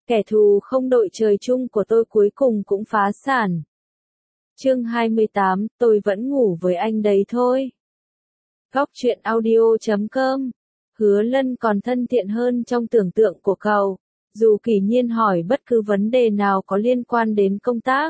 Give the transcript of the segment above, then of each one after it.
Kẻ thù không đội trời chung của tôi cuối cùng cũng phá sản. Chương 28, tôi vẫn ngủ với anh đấy thôi. Góc truyện audio.com. Hứa Lân còn thân thiện hơn trong tưởng tượng của cậu. Dù Kỷ Nhiên hỏi bất cứ vấn đề nào có liên quan đến công tác,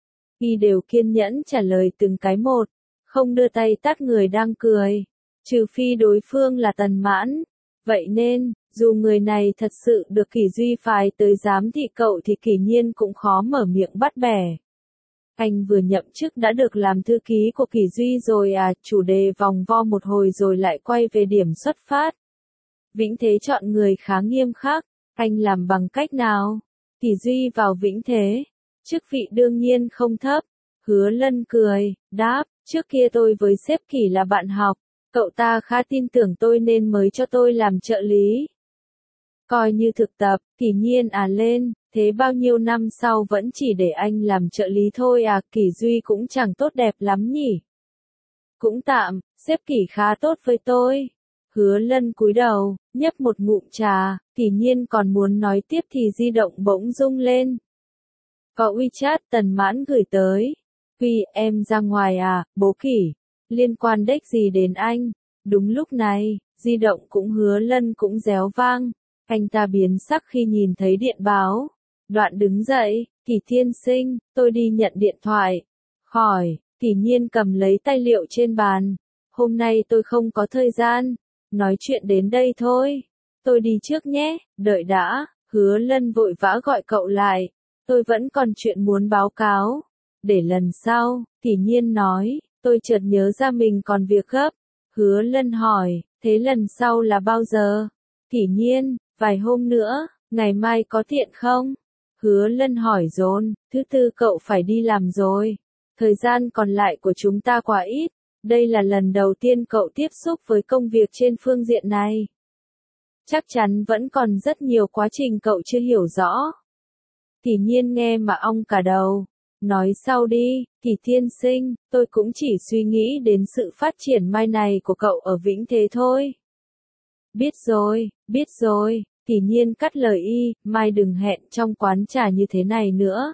y đều kiên nhẫn trả lời từng cái một, không đưa tay tát người đang cười, trừ phi đối phương là Tần Mãn. Vậy nên, dù người này thật sự được Kỷ Duy phái tới giám thị cậu thì Kỷ Nhiên cũng khó mở miệng bắt bẻ. Anh vừa nhậm chức đã được làm thư ký của Kỷ Duy rồi à, chủ đề vòng vo một hồi rồi lại quay về điểm xuất phát. Vĩnh Thế chọn người khá nghiêm khắc, anh làm bằng cách nào? Kỷ Duy vào Vĩnh Thế, chức vị đương nhiên không thấp. Hứa Lân cười, đáp, trước kia tôi với sếp Kỷ là bạn học, cậu ta khá tin tưởng tôi nên mới cho tôi làm trợ lý. Coi như thực tập. Kỷ Nhiên à lên, thế bao nhiêu năm sau vẫn chỉ để anh làm trợ lý thôi à, Kỷ Duy cũng chẳng tốt đẹp lắm nhỉ. Cũng tạm, sếp Kỷ khá tốt với tôi. Hứa Lân cúi đầu, nhấp một ngụm trà, Kỷ Nhiên còn muốn nói tiếp thì di động bỗng rung lên. Có WeChat Tần Mãn gửi tới. Huy, em ra ngoài à, bố Kỷ. Liên quan đếch gì đến anh? Đúng lúc này, di động cũng Hứa Lân cũng réo vang. Anh ta biến sắc khi nhìn thấy điện báo. Đoạn đứng dậy, Kỷ tiên sinh, tôi đi nhận điện thoại. Khỏi, Kỷ Nhiên cầm lấy tài liệu trên bàn. Hôm nay tôi không có thời gian. Nói chuyện đến đây thôi. Tôi đi trước nhé, đợi đã. Hứa Lân vội vã gọi cậu lại. Tôi vẫn còn chuyện muốn báo cáo. Để lần sau, Kỷ Nhiên nói, tôi chợt nhớ ra mình còn việc gấp. Hứa Lân hỏi, thế lần sau là bao giờ? Kỷ Nhiên, vài hôm nữa, ngày mai có tiện không? Hứa Lân hỏi dồn, thứ tư cậu phải đi làm rồi. Thời gian còn lại của chúng ta quá ít. Đây là lần đầu tiên cậu tiếp xúc với công việc trên phương diện này. Chắc chắn vẫn còn rất nhiều quá trình cậu chưa hiểu rõ. Kỷ Nhiên nghe mà ong cả đầu. Nói sau đi, Kỷ tiên sinh, tôi cũng chỉ suy nghĩ đến sự phát triển mai này của cậu ở Vĩnh Thế thôi. Biết rồi, Kỷ Nhiên cắt lời y, mai đừng hẹn trong quán trà như thế này nữa.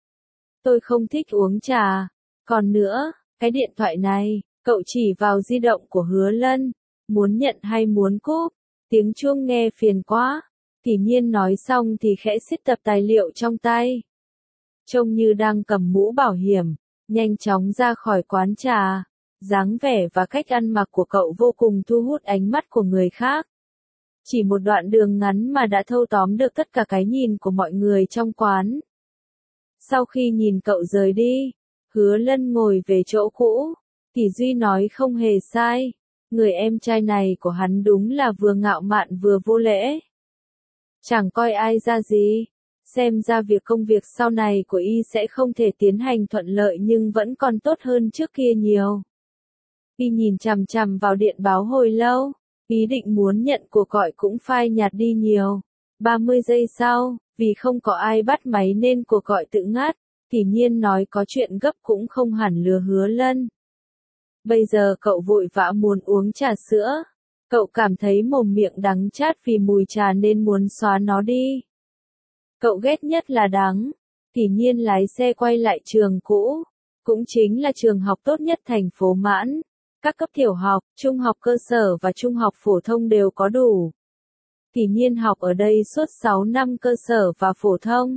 Tôi không thích uống trà. Còn nữa, cái điện thoại này, cậu chỉ vào di động của Hứa Lân, muốn nhận hay muốn cúp, tiếng chuông nghe phiền quá. Kỷ Nhiên nói xong thì khẽ siết tập tài liệu trong tay. Trông như đang cầm mũ bảo hiểm, nhanh chóng ra khỏi quán trà. Dáng vẻ và cách ăn mặc của cậu vô cùng thu hút ánh mắt của người khác. Chỉ một đoạn đường ngắn mà đã thâu tóm được tất cả cái nhìn của mọi người trong quán. Sau khi nhìn cậu rời đi, Hứa Lân ngồi về chỗ cũ. Kỷ Duy nói không hề sai. Người em trai này của hắn đúng là vừa ngạo mạn vừa vô lễ. Chẳng coi ai ra gì. Xem ra công việc sau này của y sẽ không thể tiến hành thuận lợi nhưng vẫn còn tốt hơn trước kia nhiều. Y nhìn chằm chằm vào điện báo hồi lâu. Ý định muốn nhận cuộc gọi cũng phai nhạt đi nhiều. 30 giây sau, vì không có ai bắt máy nên cuộc gọi tự ngắt. Kỷ Nhiên nói có chuyện gấp cũng không hẳn lừa Hứa Lân. Bây giờ cậu vội vã muốn uống trà sữa. Cậu cảm thấy mồm miệng đắng chát vì mùi trà nên muốn xóa nó đi. Cậu ghét nhất là đắng. Kỷ Nhiên lái xe quay lại trường cũ. Cũng chính là trường học tốt nhất thành phố Mãn. Các cấp tiểu học, trung học cơ sở và trung học phổ thông đều có đủ. Kỷ Nhiên học ở đây suốt 6 năm cơ sở và phổ thông.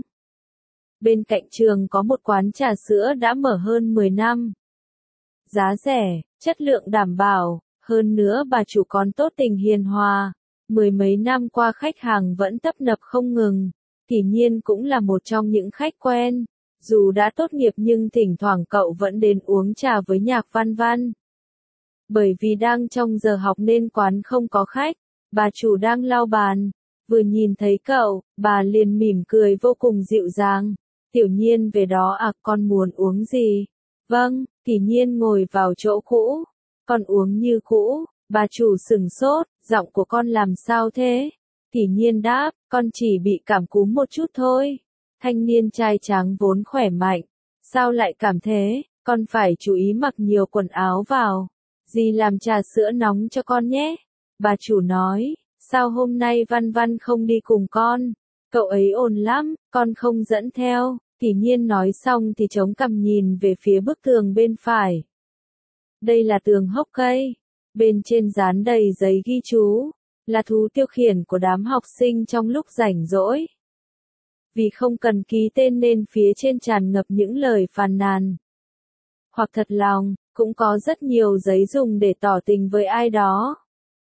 Bên cạnh trường có một quán trà sữa đã mở hơn 10 năm. Giá rẻ, chất lượng đảm bảo, hơn nữa bà chủ còn tốt tình hiền hòa. Mười mấy năm qua khách hàng vẫn tấp nập không ngừng. Kỷ Nhiên cũng là một trong những khách quen. Dù đã tốt nghiệp nhưng thỉnh thoảng cậu vẫn đến uống trà với Nhạc Văn Văn. Bởi vì đang trong giờ học nên quán không có khách, bà chủ đang lau bàn. Vừa nhìn thấy cậu, bà liền mỉm cười vô cùng dịu dàng. Tiểu Nhiên về đó à, con muốn uống gì? Vâng, Kỷ Nhiên ngồi vào chỗ cũ. Con uống như cũ. Bà chủ sửng sốt, giọng của con làm sao thế? Kỷ Nhiên đáp, con chỉ bị cảm cúm một chút thôi. Thanh niên trai tráng vốn khỏe mạnh. Sao lại cảm thế? Con phải chú ý mặc nhiều quần áo vào. Dì làm trà sữa nóng cho con nhé. Bà chủ nói, sao hôm nay Văn Văn không đi cùng con? Cậu ấy ồn lắm, con không dẫn theo. Kỷ Nhiên nói xong thì chống cằm nhìn về phía bức tường bên phải. Đây là tường hốc cây. Bên trên dán đầy giấy ghi chú. Là thú tiêu khiển của đám học sinh trong lúc rảnh rỗi. Vì không cần ký tên nên phía trên tràn ngập những lời phàn nàn. Hoặc thật lòng, cũng có rất nhiều giấy dùng để tỏ tình với ai đó.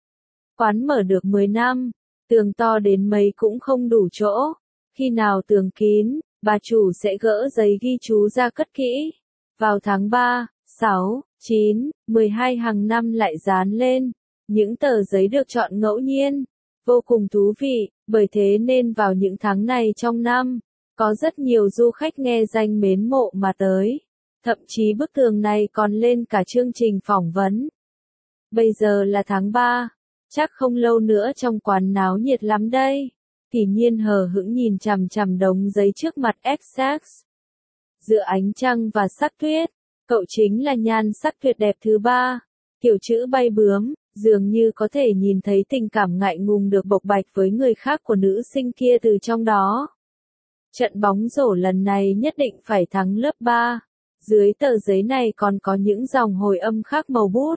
Quán mở được 10 năm, tường to đến mấy cũng không đủ chỗ. Khi nào tường kín, bà chủ sẽ gỡ giấy ghi chú ra cất kỹ. Vào tháng 3, 6, 9, 12 hàng năm lại dán lên. Những tờ giấy được chọn ngẫu nhiên. Vô cùng thú vị, bởi thế nên vào những tháng này trong năm, có rất nhiều du khách nghe danh mến mộ mà tới. Thậm chí bức tường này còn lên cả chương trình phỏng vấn. Bây giờ là tháng 3, chắc không lâu nữa trong quán náo nhiệt lắm đây. Kỷ Nhiên hờ hững nhìn chằm chằm đống giấy trước mặt Essex. Giữa ánh trăng và sắc tuyết, cậu chính là nhan sắc tuyệt đẹp thứ ba. Kiểu chữ bay bướm, dường như có thể nhìn thấy tình cảm ngại ngùng được bộc bạch với người khác của nữ sinh kia từ trong đó. Trận bóng rổ lần này nhất định phải thắng lớp 3. Dưới tờ giấy này còn có những dòng hồi âm khác màu bút.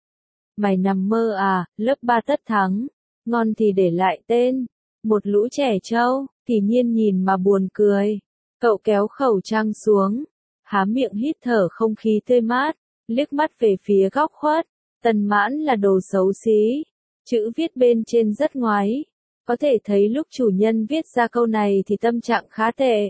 Mày nằm mơ à, lớp 3 tất thắng. Ngon thì để lại tên. Một lũ trẻ trâu, Kỷ Nhiên nhìn mà buồn cười. Cậu kéo khẩu trang xuống. Há miệng hít thở không khí tươi mát. Liếc mắt về phía góc khuất. Tần Mãn là đồ xấu xí. Chữ viết bên trên rất ngoáy. Có thể thấy lúc chủ nhân viết ra câu này thì tâm trạng khá tệ.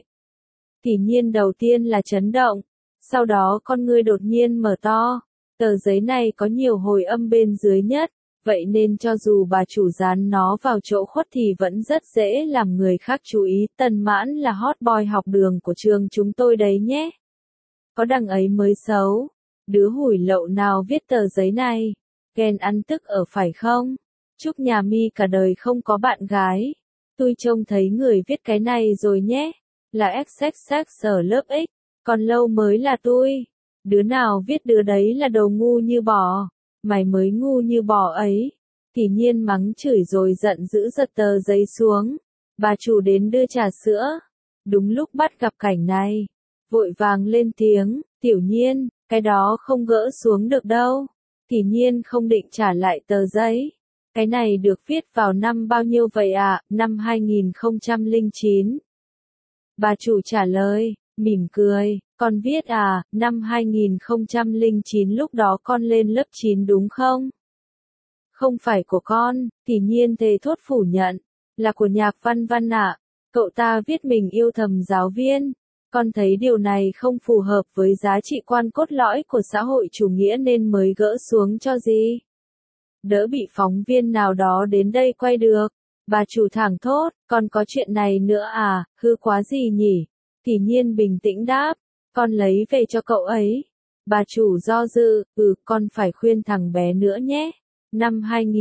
Kỷ Nhiên đầu tiên là chấn động. Sau đó con ngươi đột nhiên mở to. Tờ giấy này có nhiều hồi âm bên dưới nhất. Vậy nên cho dù bà chủ dán nó vào chỗ khuất thì vẫn rất dễ làm người khác chú ý. Tần Mãn là hot boy học đường của trường chúng tôi đấy nhé. Có đằng ấy mới xấu. Đứa hủi lậu nào viết tờ giấy này? Ghen ăn tức ở phải không? Chúc nhà mi cả đời không có bạn gái. Tôi trông thấy người viết cái này rồi nhé. Là XXX ở lớp X. Còn lâu mới là tôi. Đứa nào viết đứa đấy là đồ ngu như bò. Mày mới ngu như bò ấy. Kỷ Nhiên mắng chửi rồi giận dữ giật tờ giấy xuống. Bà chủ đến đưa trà sữa. Đúng lúc bắt gặp cảnh này. Vội vàng lên tiếng, Tiểu Nhiên, cái đó không gỡ xuống được đâu. Kỷ Nhiên không định trả lại tờ giấy. Cái này được viết vào năm bao nhiêu vậy ạ? Năm 2009. Bà chủ trả lời, mỉm cười, con viết à, năm 2009 lúc đó con lên lớp 9 đúng không? Không phải của con, Kỷ Nhiên thề thốt phủ nhận, là của Nhạc Văn Văn ạ. Cậu ta viết mình yêu thầm giáo viên. Con thấy điều này không phù hợp với giá trị quan cốt lõi của xã hội chủ nghĩa nên mới gỡ xuống cho gì. Đỡ bị phóng viên nào đó đến đây quay được. Bà chủ thẳng thốt, còn có chuyện này nữa à, hư quá gì nhỉ? Kỷ Nhiên bình tĩnh đáp, con lấy về cho cậu ấy. Bà chủ do dự, con phải khuyên thằng bé nữa nhé. Năm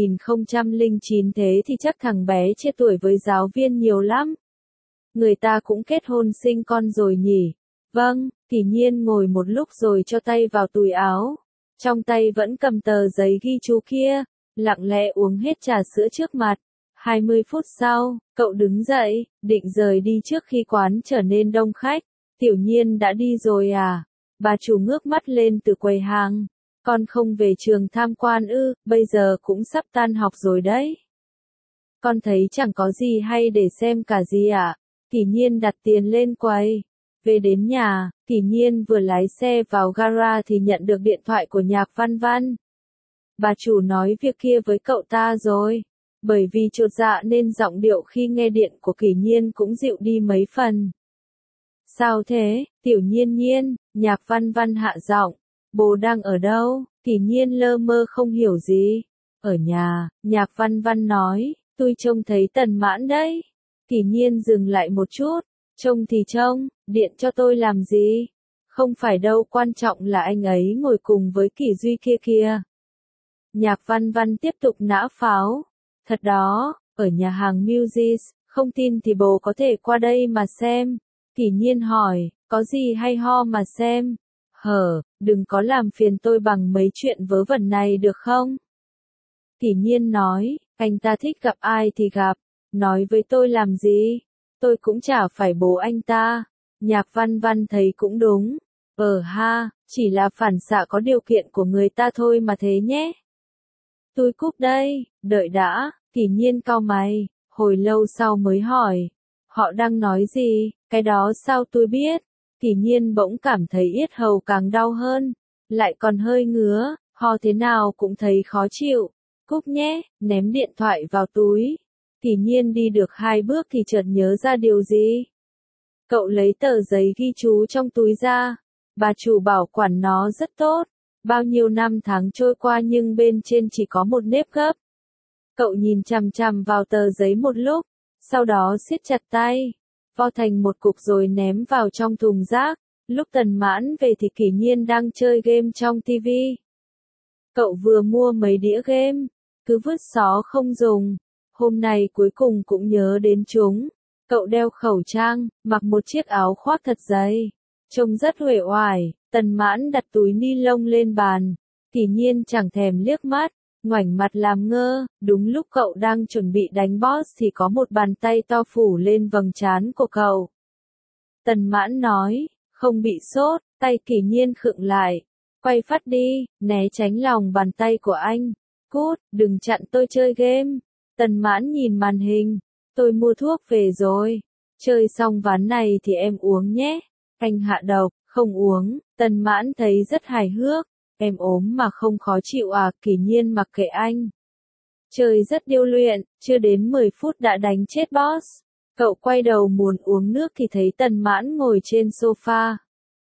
2009 thế thì chắc thằng bé chia tuổi với giáo viên nhiều lắm. Người ta cũng kết hôn sinh con rồi nhỉ? Vâng, Kỷ Nhiên ngồi một lúc rồi cho tay vào túi áo. Trong tay vẫn cầm tờ giấy ghi chú kia, lặng lẽ uống hết trà sữa trước mặt. 20 phút sau, cậu đứng dậy, định rời đi trước khi quán trở nên đông khách. Tiểu Nhiên đã đi rồi à? Bà chủ ngước mắt lên từ quầy hàng. Con không về trường tham quan ư, bây giờ cũng sắp tan học rồi đấy. Con thấy chẳng có gì hay để xem cả gì ạ. Kỷ Nhiên đặt tiền lên quầy. Về đến nhà, Kỷ Nhiên vừa lái xe vào gara thì nhận được điện thoại của Nhạc Văn Văn. Bà chủ nói việc kia với cậu ta rồi. Bởi vì chột dạ nên giọng điệu khi nghe điện của Kỷ Nhiên cũng dịu đi mấy phần. Sao thế, Tiểu Nhiên Nhiên, Nhạc Văn Văn hạ giọng. Bố đang ở đâu? Kỷ Nhiên lơ mơ không hiểu gì. Ở nhà, Nhạc Văn Văn nói, tôi trông thấy Tần Mãn đấy. Kỷ Nhiên dừng lại một chút, trông thì trông, điện cho tôi làm gì? Không phải đâu, quan trọng là anh ấy ngồi cùng với Kỷ Duy kia kìa. Nhạc Văn Văn tiếp tục nã pháo. Thật đó, ở nhà hàng Musis, không tin thì bố có thể qua đây mà xem. Kỷ Nhiên hỏi, có gì hay ho mà xem? Đừng có làm phiền tôi bằng mấy chuyện vớ vẩn này được không? Kỷ Nhiên nói, anh ta thích gặp ai thì gặp, nói với tôi làm gì? tôi cũng chả phải bố anh ta. Nhạc Văn Văn thấy cũng đúng. Ha, chỉ là phản xạ có điều kiện của người ta thôi mà thế nhé. Tôi cúp đây, đợi đã, Kỷ Nhiên cau mày, hồi lâu sau mới hỏi. Họ đang nói gì, cái đó sao tôi biết? Kỷ Nhiên bỗng cảm thấy yết hầu càng đau hơn, lại còn hơi ngứa, ho thế nào cũng thấy khó chịu. Cúp nhé, ném điện thoại vào túi. Kỷ Nhiên đi được 2 bước thì chợt nhớ ra điều gì. Cậu lấy tờ giấy ghi chú trong túi ra. Bà chủ bảo quản nó rất tốt. Bao nhiêu năm tháng trôi qua nhưng bên trên chỉ có một nếp gấp. Cậu nhìn chằm chằm vào tờ giấy một lúc, sau đó siết chặt tay, vo thành một cục rồi ném vào trong thùng rác. Lúc Tần Mãn về thì Kỷ Nhiên đang chơi game trong tivi. Cậu vừa mua mấy đĩa game, cứ vứt xó không dùng. Hôm nay cuối cùng cũng nhớ đến chúng. Cậu đeo khẩu trang, mặc một chiếc áo khoác thật dày, trông rất uể oải. Tần Mãn đặt túi ni lông lên bàn. Kỷ Nhiên chẳng thèm liếc mắt, ngoảnh mặt làm ngơ. Đúng lúc cậu đang chuẩn bị đánh boss thì có một bàn tay to phủ lên vầng trán của cậu. Tần Mãn nói, không bị sốt. Tay Kỷ Nhiên khựng lại, quay phát đi, né tránh lòng bàn tay của anh. Cút, đừng chặn tôi chơi game. Tần Mãn nhìn màn hình, tôi mua thuốc về rồi. Chơi xong ván này thì em uống nhé. Anh hạ độc, không uống. Tần Mãn thấy rất hài hước. Em ốm mà không khó chịu à? Kỷ Nhiên mặc kệ anh. Chơi rất điêu luyện, chưa đến 10 phút đã đánh chết boss. Cậu quay đầu muốn uống nước thì thấy Tần Mãn ngồi trên sofa.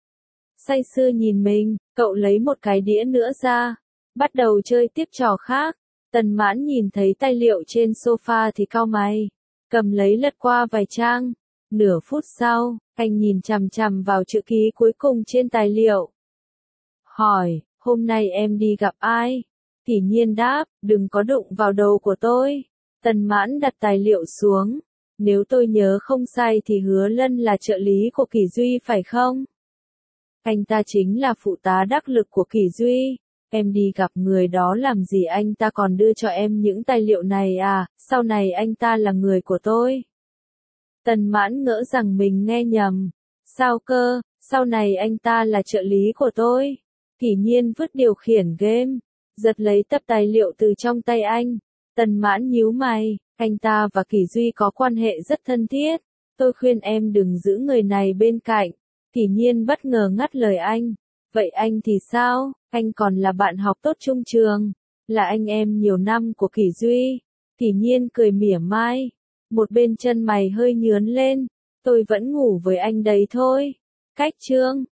Say sưa nhìn mình, cậu lấy một cái đĩa nữa ra, bắt đầu chơi tiếp trò khác. Tần Mãn nhìn thấy tài liệu trên sofa thì cau mày, cầm lấy lật qua vài trang. Nửa phút sau, anh nhìn chằm chằm vào chữ ký cuối cùng trên tài liệu. Hỏi, hôm nay em đi gặp ai? Kỷ Nhiên đáp, đừng có đụng vào đầu của tôi. Tần Mãn đặt tài liệu xuống. Nếu tôi nhớ không sai thì Hứa Lân là trợ lý của Kỷ Duy phải không? Anh ta chính là phụ tá đắc lực của Kỷ Duy. Em đi gặp người đó làm gì anh ta còn đưa cho em những tài liệu này à? Sau này anh ta là người của tôi. Tần Mãn ngỡ rằng mình nghe nhầm. Sao cơ, sau này anh ta là trợ lý của tôi. Kỷ Nhiên vứt điều khiển game, giật lấy tập tài liệu từ trong tay anh. Tần Mãn nhíu mày, anh ta và Kỷ Duy có quan hệ rất thân thiết. Tôi khuyên em đừng giữ người này bên cạnh. Kỷ Nhiên bất ngờ ngắt lời anh. Vậy anh thì sao? Anh còn là bạn học tốt chung trường, là anh em nhiều năm của Kỷ Duy. Kỷ Nhiên cười mỉa mai, một bên chân mày hơi nhướn lên. Tôi vẫn ngủ với anh đấy thôi. Cách chương